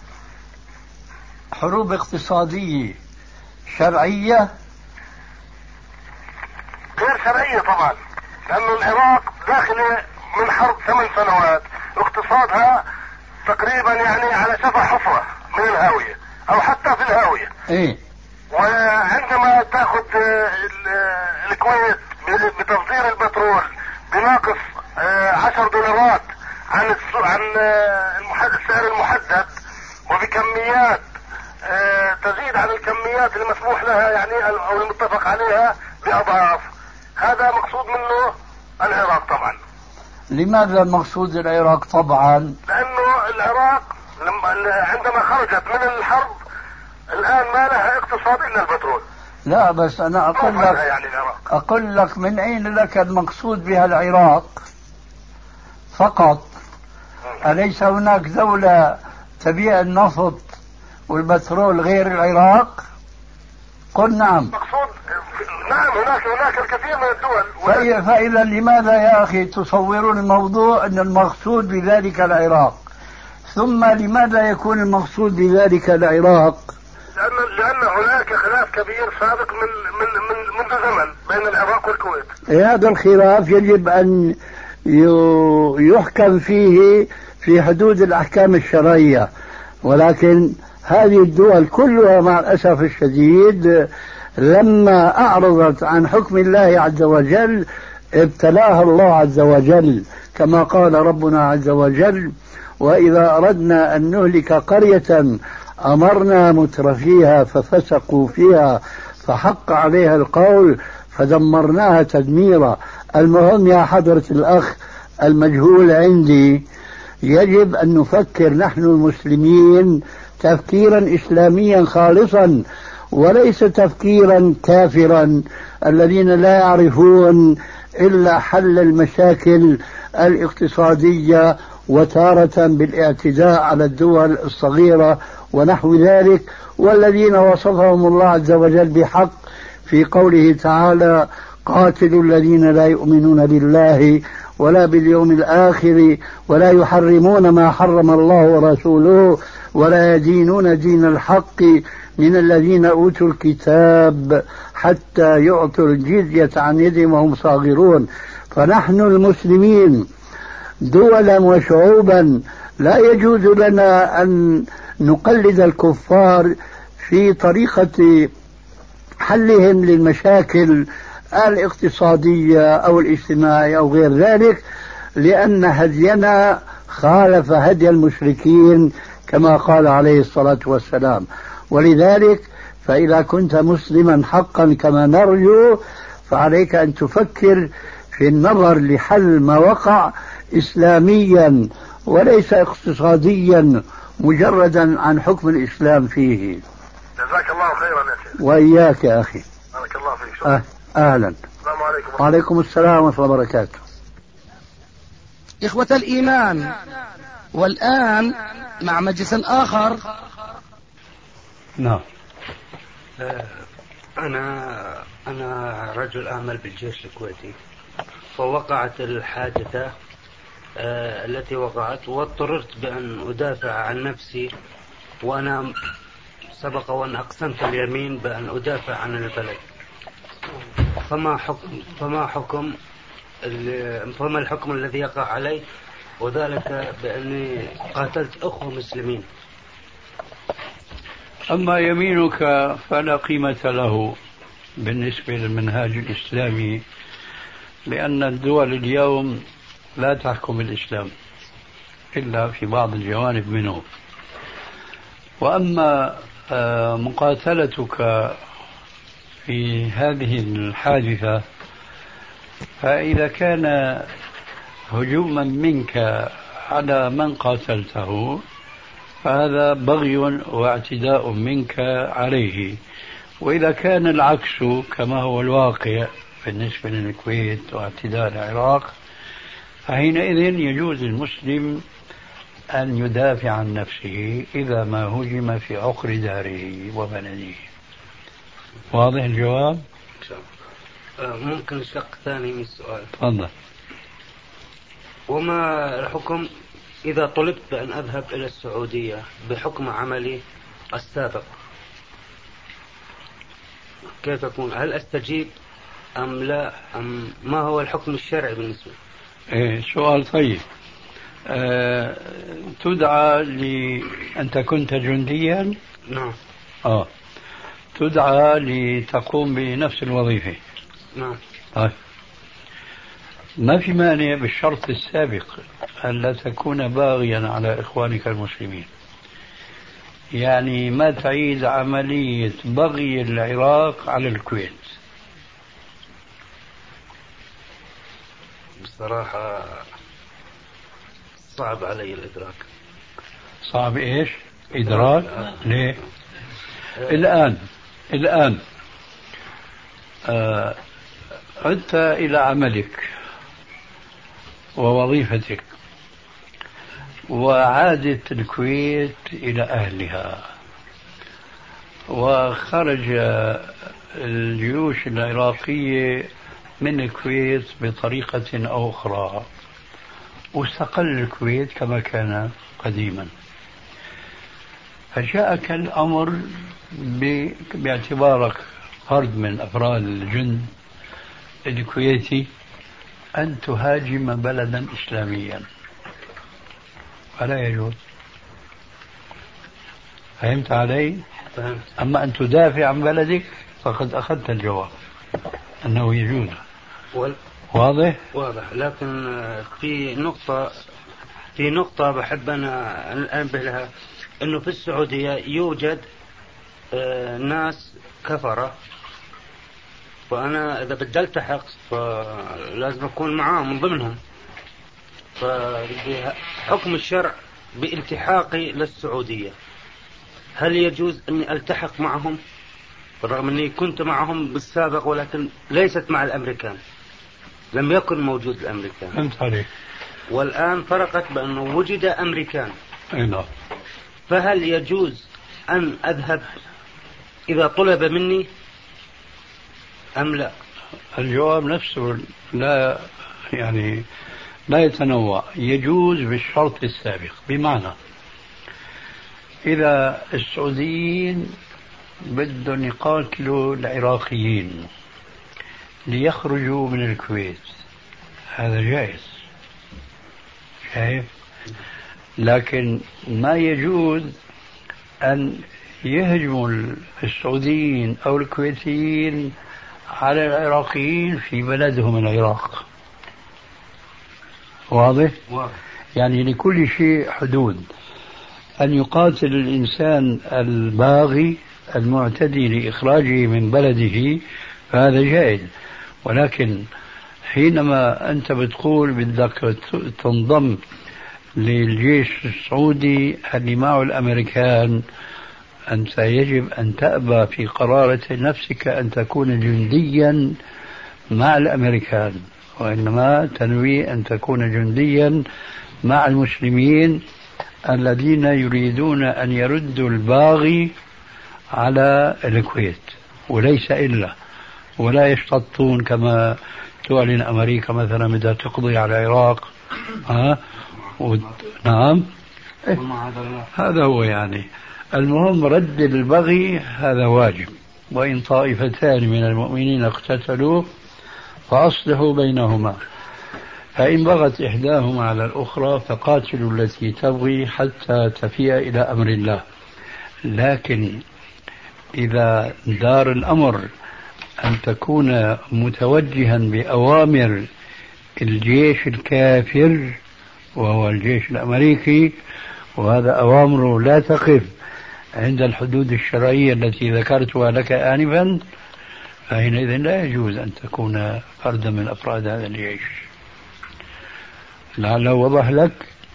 حروب اقتصادية شرعية؟ غير شرعية طبعا، لانه العراق داخله من حرب 8 سنوات اقتصادها تقريبا يعني على شفا حفرة من الهاوية او حتى في الهاوية. وعندما تاخذ الكويت بتصدير البترول بناقص $10 عن السعر المحدد وبكميات تزيد عن الكميات المسموح لها يعني او المتفق عليها بأضعاف، هذا مقصود منه العراق طبعا. لماذا مقصود العراق طبعا؟ لانه العراق عندما خرجت من الحرب الآن ما لها اقتصاد إلا البترول. لا بس أنا أقول لك من أين لك المقصود بها العراق فقط؟ أليس هناك دولة تبيع النفط والبترول غير العراق؟ قل نعم. مقصود نعم هناك الكثير من الدول. فإذا لماذا يا أخي تصورون الموضوع أن المقصود بذلك العراق؟ ثم لماذا يكون المقصود بذلك العراق؟ لأن هناك خلاف كبير سابق منذ زمن بين العراق والكويت. هذا الخلاف يجب أن يحكم فيه في حدود الأحكام الشرعية، ولكن هذه الدول كلها مع الأسف الشديد لما أعرضت عن حكم الله عز وجل ابتلاها الله عز وجل، كما قال ربنا عز وجل: وإذا أردنا أن نهلك قرية أمرنا مترفيها ففسقوا فيها فحق عليها القول فدمرناها تدميرا. المهم يا حضرة الأخ المجهول عندي، يجب أن نفكر نحن المسلمين تفكيرا إسلاميا خالصا، وليس تفكيرا كافرا الذين لا يعرفون إلا حل المشاكل الاقتصادية وتارة بالاعتداء على الدول الصغيرة ونحو ذلك، والذين وصفهم الله عز وجل بحق في قوله تعالى: قاتلوا الذين لا يؤمنون بالله ولا باليوم الآخر ولا يحرمون ما حرم الله ورسوله ولا يدينون دين الحق من الذين أوتوا الكتاب حتى يعطوا الجزية عن يد وهم صاغرون. فنحن المسلمين دولا وشعوبا لا يجوز لنا أن نقلد الكفار في طريقة حلهم للمشاكل الاقتصادية أو الاجتماعية أو غير ذلك، لأن هدينا خالف هدي المشركين كما قال عليه الصلاة والسلام. ولذلك فإذا كنت مسلما حقا كما نرجو فعليك أن تفكر في النظر لحل ما وقع إسلاميا وليس اقتصاديا مجردا عن حكم الإسلام فيه. جزاك الله خيرا يا شيخ. وإياك يا أخي. بارك الله فيك. أهلا. السلام عليكم. وعليكم السلام ورحمة الله وبركاته. إخوة الإيمان، والآن مع مجلس آخر. نعم. أنا رجل أعمل بالجيش الكويتي، فوقعت الحادثة التي وقعت واضطررت بأن أدافع عن نفسي، وأنا سبق وأن أقسمت اليمين بأن أدافع عن البلد. فما الحكم الذي يقع علي، وذلك بأني قاتلت أخوة مسلمين؟ أما يمينك فلا قيمة له بالنسبة للمنهاج الإسلامي، لأن الدول اليوم لا تحكم الإسلام إلا في بعض الجوانب منه. وأما مقاتلتك في هذه الحادثة، فإذا كان هجوما منك على من قاتلته فهذا بغي واعتداء منك عليه. وإذا كان العكس كما هو الواقع بالنسبة للكويت واعتداء العراق، فحينئذ يجوز المسلم أن يدافع عن نفسه إذا ما هجم في عقر داره وبلده. واضح الجواب؟ ممكن شق ثاني من السؤال؟ تفضل. وما الحكم إذا طلبت بأن أذهب إلى السعودية بحكم عملي السابق؟ كيف أكون؟ هل أستجيب أم لا؟ أم ما هو الحكم الشرعي بالنسبة؟ سؤال طيب. تدعى أنت كنت جنديا؟ نعم. تدعى لتقوم بنفس الوظيفة؟ نعم. طيب، ما في مانع بالشرط السابق أن لا تكون باغيا على إخوانك المسلمين، يعني ما تعيد عملية بغي العراق على الكويت. بصراحة صعب علي الإدراك. صعب إيش؟ إدراك؟ ليه؟ الآن عدت إلى عملك ووظيفتك، وعادت الكويت إلى أهلها، وخرج الجيوش العراقية من الكويت بطريقة أو أخرى، واستقل الكويت كما كان قديما. فجاءك الأمر باعتبارك فرد من أفراد الجند الكويتي أن تهاجم بلدا إسلاميا، فلا يجوز. فهمت علي؟ فهمت. أما أن تدافع عن بلدك فقد أخذت الجواب أنه يجوز. واضح؟ واضح. لكن في نقطة بحب أنا أنبه لها. أنه في السعودية يوجد ناس كفرة، فأنا إذا بدي ألتحق فلازم أكون معاهم من ضمنهم، فحكم الشرع بالتحاقي للسعودية هل يجوز أني ألتحق معهم بالرغم أني كنت معهم بالسابق ولكن ليست مع الأمريكان، لم يكن موجود الأمريكان. فهمت عليك. والآن فرقت بأنه وجد أمريكان. نعم. فهل يجوز أن أذهب إذا طلب مني أم لا؟ الجواب نفسه لا يتنوع، يجوز بالشرط السابق. بمعنى إذا السعوديين بدهم يقاتلوا العراقيين ليخرجوا من الكويت هذا جائز، شايف؟ لكن ما يجوز أن يهجموا السعوديين أو الكويتيين على العراقيين في بلدهم العراق. واضح؟ يعني لكل شيء حدود. أن يقاتل الإنسان الباغي المعتدي لإخراجه من بلده فهذا جائز، ولكن حينما أنت بتقول بدك تنضم للجيش السعودي اللي معه الأمريكان، أنت يجب أن تأبى في قرارة نفسك أن تكون جنديا مع الأمريكان، وإنما تنوي أن تكون جنديا مع المسلمين الذين يريدون أن يردوا الباغي على الكويت، وليس إلا، ولا يشتطون كما تعلن أمريكا مثلا بدها تقضي على العراق. نعم. هذا هو يعني المهم رد البغي هذا واجب. وإن طائفتان من المؤمنين اقتتلوا فأصلحوا بينهما، فإن بغت إحداهما على الأخرى فقاتلوا التي تبغي حتى تفيء إلى أمر الله. لكن إذا دار الأمر أن تكون متوجها بأوامر الجيش الكافر وهو الجيش الأمريكي، وهذا أوامره لا تقف عند الحدود الشرعية التي ذكرتها لك آنفا، فحينئذ لا يجوز أن تكون فردا من أفراد هذا الجيش. لعله وضح لك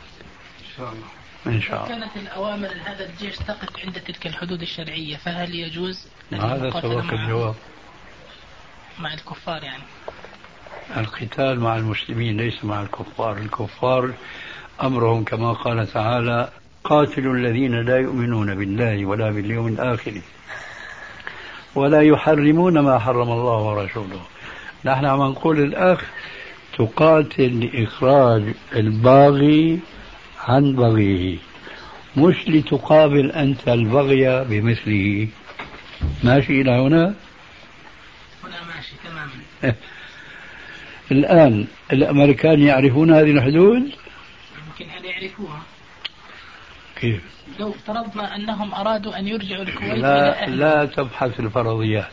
إن شاء الله. كانت الأوامر هذا الجيش تقف عند تلك الحدود الشرعية فهل يجوز؟ هذا سبق الجواب. مع الكفار يعني القتال مع المسلمين ليس مع الكفار. الكفار أمرهم كما قال تعالى: قاتلوا الذين لا يؤمنون بالله ولا باليوم الآخر ولا يحرمون ما حرم الله ورسوله. نحن عم نقول الأخ تقاتل لإخراج الباغي عن بغيه، مش لتقابل أنت البغي بمثله. ماشي إلى هنا؟ هنا ماشي تماما. الآن الأمريكان يعرفون هذه الحدود؟ يمكن أن يعرفوها. كيف؟ لو افترضنا أنهم أرادوا أن يرجعوا الكويت لا تبحث الفرضيات،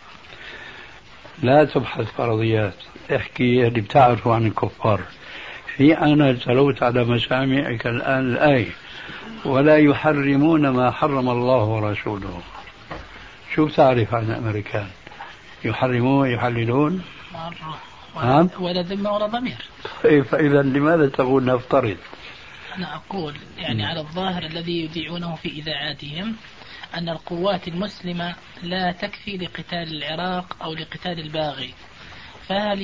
لا تبحث فرضيات، احكي اللي بتعرفه عن الكفار. أنا تلوت على مسامعك الآن الآية: ولا يحرمون ما حرم الله ورسوله. شو بتعرف عن الأمريكان؟ يحرمون يحللون؟ نعم. ولا ذمة ولا ضمير. فإذا لماذا تقول نفترض؟ أنا أقول يعني على الظاهر الذي يذيعونه في إذاعاتهم أن القوات المسلمة لا تكفي لقتال العراق أو لقتال الباغي، فهل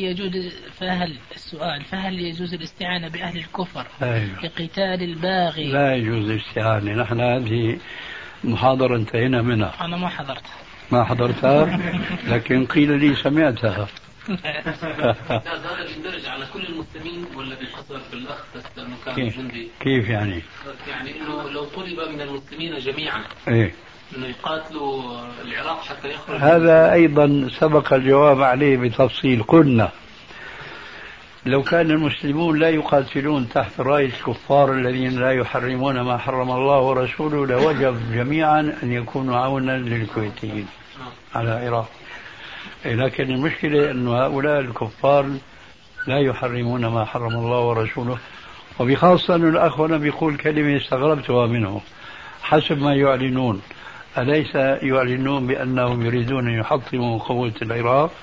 يجوز الاستعانة بأهل الكفر لقتال الباغي؟ لا يجوز الاستعانة. نحن هذه محاضرة انتهينا منها. أنا ما حضرتها. ما حضرتها؟ لكن قيل لي سمعتها. هذا يندرج على كل المسلمين ولا بيقصر في الأخ بس لأنه كان جندي؟ كيف يعني؟ يعني إنه لو طلب من المسلمين جميعا إيه؟ إنه يقاتلوا العراق حتى يخرج. هذا أيضا سبق الجواب عليه بتفصيل. قلنا لو كان المسلمون لا يقاتلون تحت راية الكفار الذين لا يحرمون ما حرم الله ورسوله لوجب جميعا أن يكونوا عونا للكويتيين على العراق. لكن المشكلة أن هؤلاء الكفار لا يحرمون ما حرم الله ورسوله، وبخاصة أن الأخ هنا بيقول كلمة استغربتها منه: حسب ما يعلنون أليس يعلنون بأنهم يريدون أن يحطموا قوة العراق؟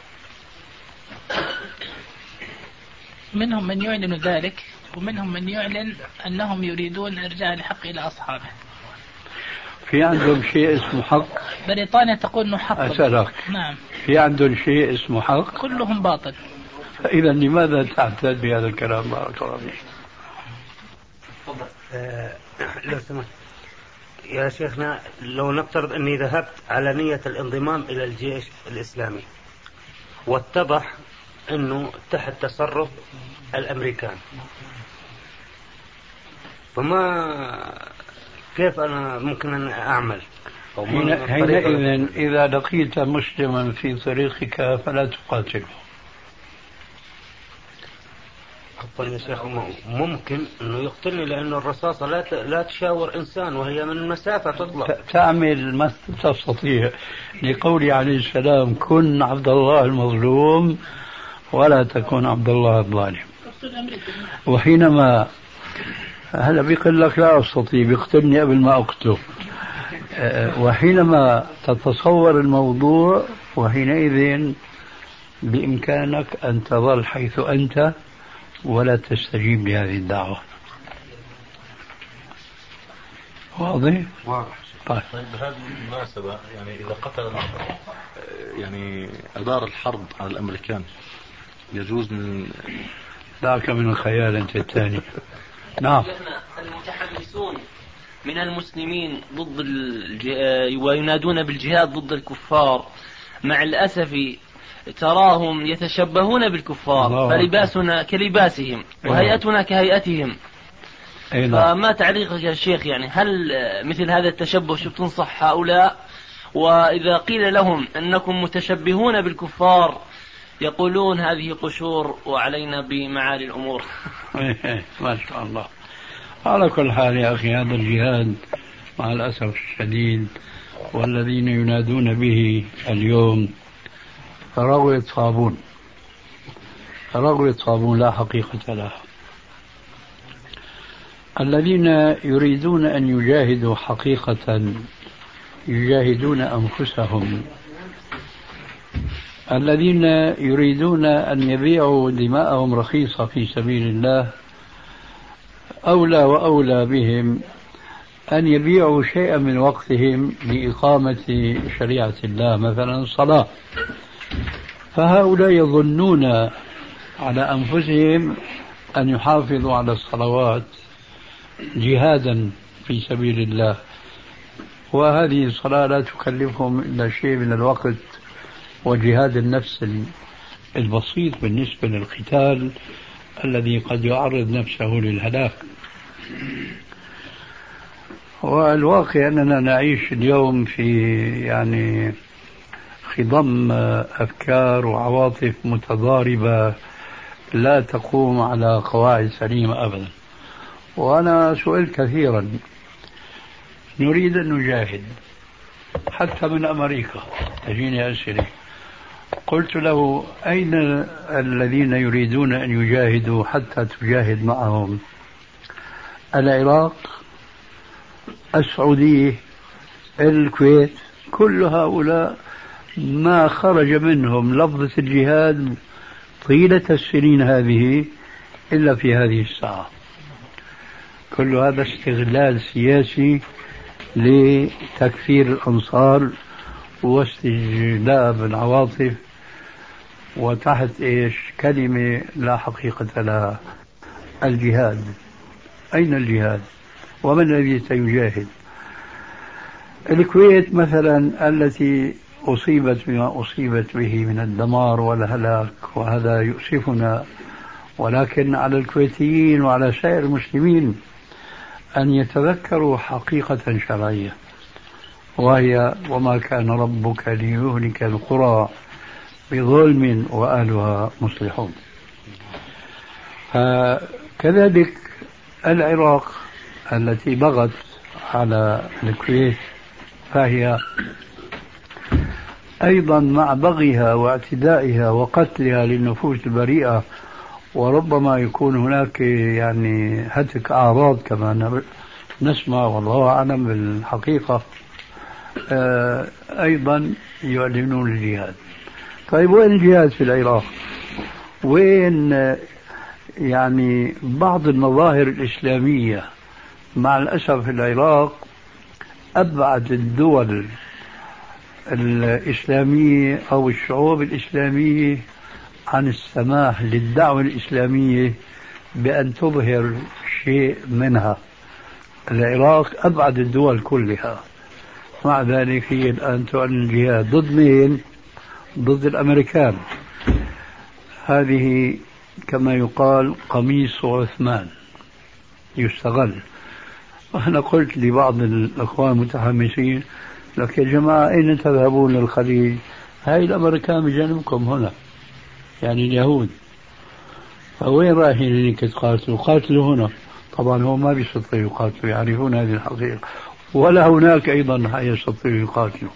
منهم من يعلن ذلك ومنهم من يعلن أنهم يريدون إرجاع الحق إلى أصحابه. في عندهم شيء اسمه حق؟ بريطانيا تقول أنه حق. أسألك. نعم. في عندهم شيء اسمه حق؟ كلهم باطل. إذا لماذا تعتد بهذا الكلام؟ بارك الله فيك. تفضل. لو سمحت يا شيخنا، لو نفترض أني ذهبت على نية الانضمام إلى الجيش الإسلامي واتضح أنه تحت تصرف الأمريكان، فما كيف أنا ممكن أن أعمل؟ حينئذ إذا لقيت مسلما في طريقك فلا تقاتله. طيب يا شيخ، ممكن أنه يقتلني لأن الرصاصة لا تشاور إنسان وهي من مسافة تطلع. تعمل ما تستطيع، لقول عليه السلام: كن عبد الله المظلوم ولا تكن عبد الله الظالم. وحينما هلا بيقول لك لا أستطيع، بيقتلني قبل ما أقتله. وحينما تتصور الموضوع، وحينئذ بإمكانك أن تظل حيث أنت ولا تستجيب لهذه الدعوة. واضح؟ طيب بهذه المناسبة، يعني إذا قتل يعني أدار الحرب على الأمريكان يجوز من ذاك من الخيال أنت الثاني. نعم. المتحمسون من المسلمين ضد وينادون بالجهاد ضد الكفار، مع الأسف تراهم يتشبهون بالكفار، فلباسنا كلباسهم وهيئتنا كهيئتهم. فما تعليقك يا شيخ؟ يعني هل مثل هذا التشبه شو تنصح هؤلاء؟ وإذا قيل لهم أنكم متشبهون بالكفار يقولون هذه قشور وعلينا بمعالي الأمور. ما شاء الله. على كل حال يا أخي، هذا الجهاد مع الأسف الشديد والذين ينادون به اليوم رغوة صابون لا حقيقة لها. الذين يريدون أن يجاهدوا حقيقة يجاهدون أنفسهم. الذين يريدون أن يبيعوا دماءهم رخيصة في سبيل الله أولى وأولى بهم أن يبيعوا شيئا من وقتهم لإقامة شريعة الله، مثلا الصلاة. فهؤلاء يظنون على أنفسهم أن يحافظوا على الصلوات جهادا في سبيل الله، وهذه الصلاة لا تكلفهم إلا شيء من الوقت وجهاد النفس البسيط بالنسبة للقتال الذي قد يعرض نفسه للهلاك. والواقع أننا نعيش اليوم في خضم أفكار وعواطف متضاربة لا تقوم على قواعد سليمة أبدا. وأنا سئلت كثيرا، نريد أن نجاهد، حتى من أمريكا تجيني أسئلة، قلت له: أين الذين يريدون أن يجاهدوا حتى تجاهد معهم؟ العراق، السعودية، الكويت، كل هؤلاء ما خرج منهم لفظة الجهاد طيلة السنين هذه إلا في هذه الساعة. كل هذا استغلال سياسي لتكفير الأنصار واستجلاب العواطف، وتحت كلمة لا حقيقة لها. الجهاد، أين الجهاد؟ ومن الذي سيجاهد؟ الكويت مثلا التي أصيبت بما أصيبت به من الدمار والهلاك، وهذا يؤسفنا، ولكن على الكويتيين وعلى سائر المسلمين أن يتذكروا حقيقة شرعية، وهي: وما كان ربك ليهلك القرى بظلم وأهلها مصلحون. كذلك العراق التي بغت على الكويت، فهي أيضا مع بغيها واعتدائها وقتلها للنفوس البريئة، وربما يكون هناك هتك أعراض كما نسمع والله أعلم بالحقيقة أيضا يعلنون الجهاد. طيب وين الجهاد في العراق؟ وين يعني بعض المظاهر الإسلامية؟ مع الأسف في العراق أبعد الدول الإسلامية أو الشعوب الإسلامية عن السماح للدعوة الإسلامية بأن تظهر شيء منها. العراق أبعد الدول كلها، مع ذلك هي الآن تعلن الجهاد ضد مين؟ ضد الأمريكان. هذه كما يقال قميص عثمان يستغل. أنا قلت لبعض الأخوان المتحمسين لك يا جماعة أين تذهبون للخليج؟ هاي الأمريكان بجانبكم هنا، يعني اليهود، فوين رايحين هناك تقاتلوا؟ قاتلوا هنا. طبعا هو ما بيستطيعوا يقاتلوا، يعرفون هذه الحقيقة، ولا هناك أيضا يستطيعوا يقاتلوا.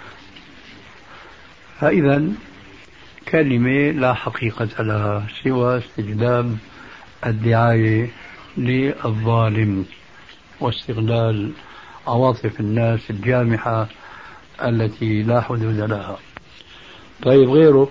فإذا كلمة لا حقيقة لها سوى استخدام الدعاية للظالم واستغلال عواطف الناس الجامحة التي لا حدود لها. طيب غيره؟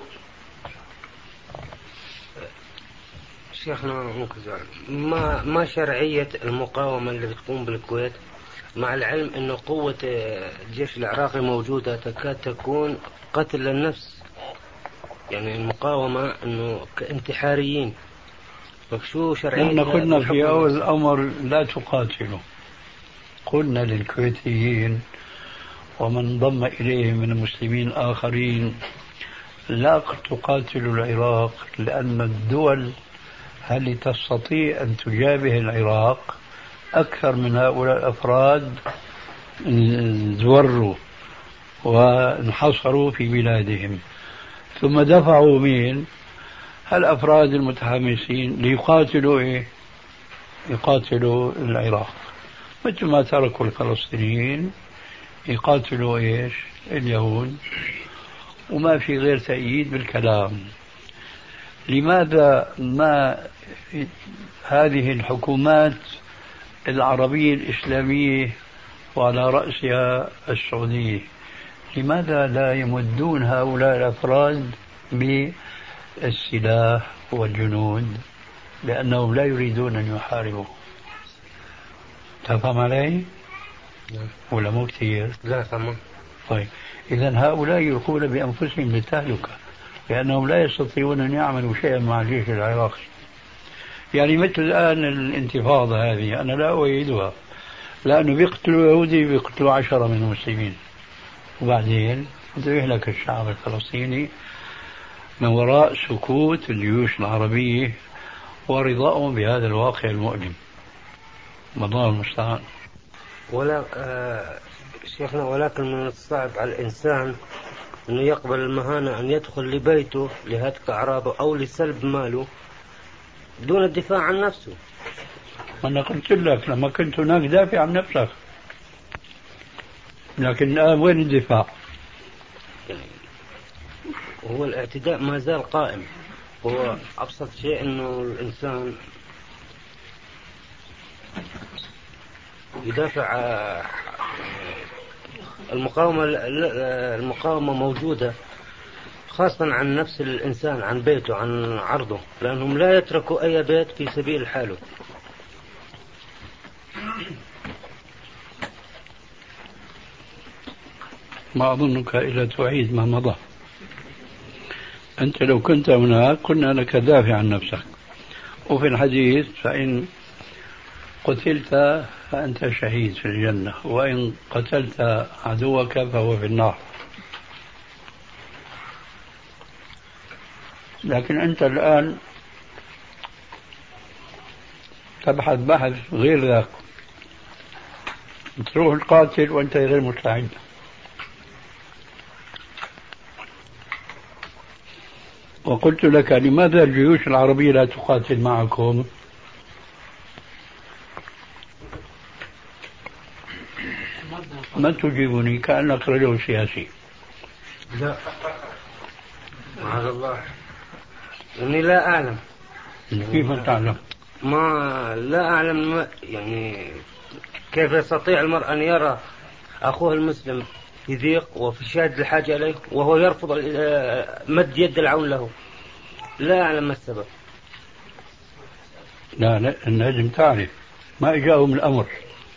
شيخنا ما شرعية المقاومة اللي بتقوم بالكويت، مع العلم أنه قوة الجيش العراقي موجودة تكاد تكون قتل للنفس، يعني المقاومة أنه كانتحاريين. فشو شرعية؟ نحن قلنا في أول الأمر لا تقاتلوا، قلنا للكويتيين ومن انضم إليهم من المسلمين آخرين لا تقاتلوا العراق، لأن الدول التي تستطيع أن تجابه العراق أكثر من هؤلاء الأفراد زوروا وانحصروا في بلادهم، ثم دفعوا مين؟ الأفراد المتحمسين ليقاتلوا إيه؟ يقاتلوا العراق، مثل ما تركوا الفلسطينيين يقاتلوا إيش؟ اليهود، وما في غير تأييد بالكلام. لماذا ما هذه الحكومات العربية الإسلامية وعلى رأسها السعودية لماذا لا يمدون هؤلاء الأفراد بالسلاح والجنود؟ لأنهم لا يريدون أن يحاربوا. تفهم علي؟ ولا مو كثير؟ لا تمام. طيب إذن هؤلاء يلقون بأنفسهم بالتهلكة، لأنهم لا يستطيعون أن يعملوا شيئا مع الجيش العراقي. يعني مثل الآن الانتفاضة هذه أنا لا أؤيدها، لأنه بيقتلوا يهودي بيقتلوا 10 من المسلمين، وبعدين يهلك الشعب الفلسطيني من وراء سكوت الجيوش العربية ورضاهم بهذا الواقع المؤلم. الله المستعان. ولا شيخنا، ولكن من الصعب على الإنسان أنه يقبل المهانة أن يدخل لبيته لهتك أعراضه أو لسلب ماله دون الدفاع عن نفسه. أنا قلت لك لما كنت هناك دافع عن نفسك، لكن الآن وين الدفاع؟ هو الاعتداء ما زال قائم. هو أبسط شيء أنه الإنسان يدافع. المقاومة موجودة خاصة عن نفس الإنسان، عن بيته، عن عرضه، لأنهم لا يتركوا أي بيت في سبيل حاله. ما أظنك إلا تعيد ما مضى. أنت لو كنت هناك قلنا لك دافع عن نفسك، وفي الحديث فإن قتلت فأنت شهيد في الجنة، وإن قتلت عدوك فهو في النار. لكن أنت الآن تبحث بحث غير ذاك، تروح القاتل وأنت غير مستعد. وقلت لك لماذا الجيوش العربية لا تقاتل معكم؟ ما تجيبني كأنك رجل سياسي. لا معاذ الله، إني لا أعلم. كيف تعلم؟ لا أعلم، يعني كيف يستطيع المرء أن يرى أخوه المسلم يضيق وفي شدة الحاجة إليه وهو يرفض مد يد العون له؟ لا أعلم ما السبب. لا لازم تعرف ما إجاهم الأمر.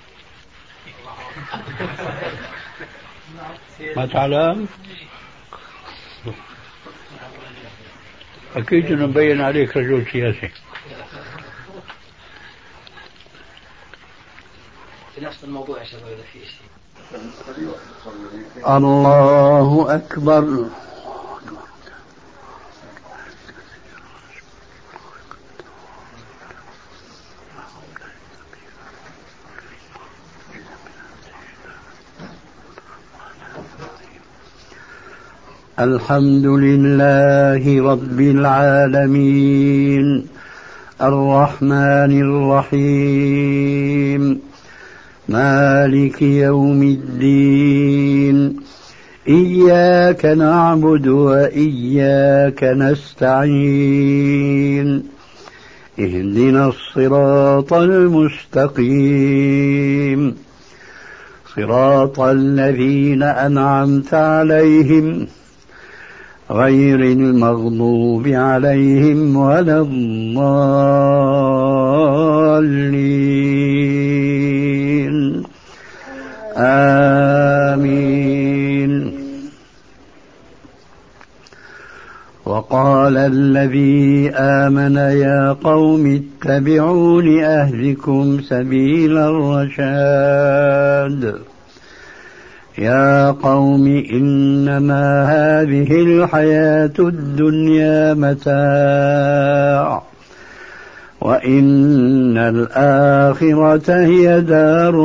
ما تعلم؟ أكيد أنه مبين عليك رجل سياسي. في نفس الموضوع يا شباب إذا في شيء. الله أكبر. الحمد لله رب العالمين الرحمن الرحيم مالك يوم الدين إياك نعبد وإياك نستعين اهدنا الصراط المستقيم صراط الذين أنعمت عليهم غير المغضوب عليهم ولا الضالين آمين. وقال الذي آمن يا قوم اتبعون أهدكم سبيل الرشاد يا قوم إنما هذه الحياة الدنيا متاع وإن الآخرة هي دار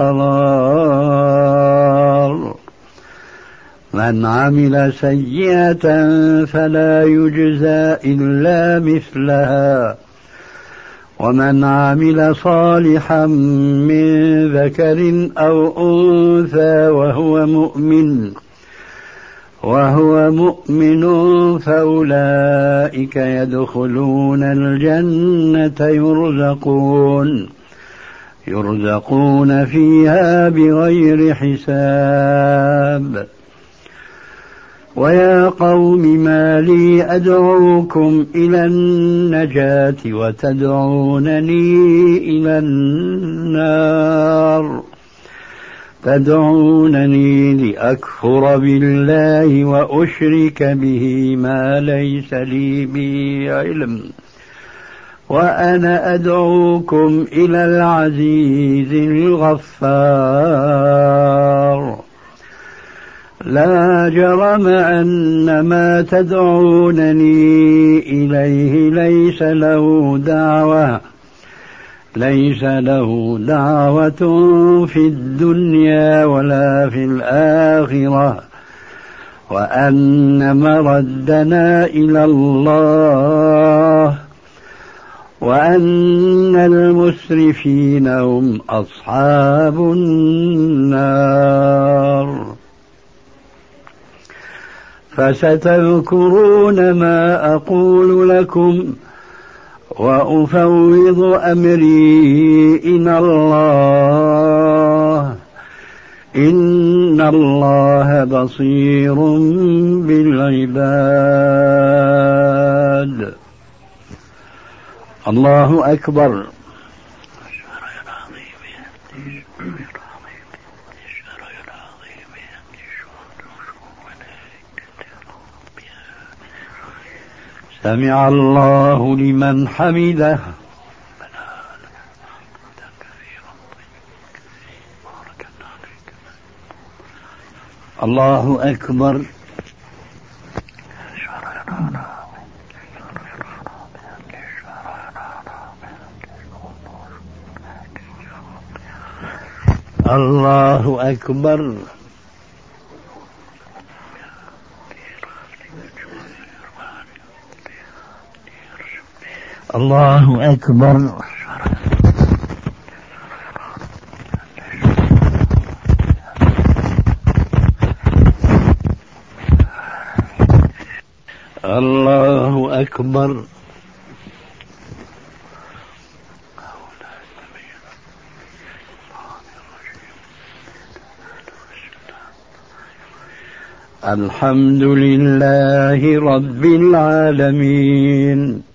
القرار من عمل سيئة فلا يجزى إلا مثلها ومن عمل صالحا من ذكر أو أنثى وهو مؤمن فأولئك يدخلون الجنة يرزقون فيها بغير حساب. ويا قوم ما لي أدعوكم إلى النجاة وتدعونني إلى النار تدعونني لأكفر بالله وأشرك به ما ليس لي به علم وأنا أدعوكم إلى العزيز الغفار. لا جرم أن ما تدعونني إليه ليس له دعوة في الدنيا ولا في الآخرة وأن مردنا إلى الله وأن المسرفين هم أصحاب النار. فستذكرون ما أقول لكم وأفوض أمري إلى الله إن الله بصير بالعباد. الله أكبر. سمع الله لمن حمده. الله أكبر. الله أكبر. الله أكبر. الله أكبر. الحمد لله رب العالمين.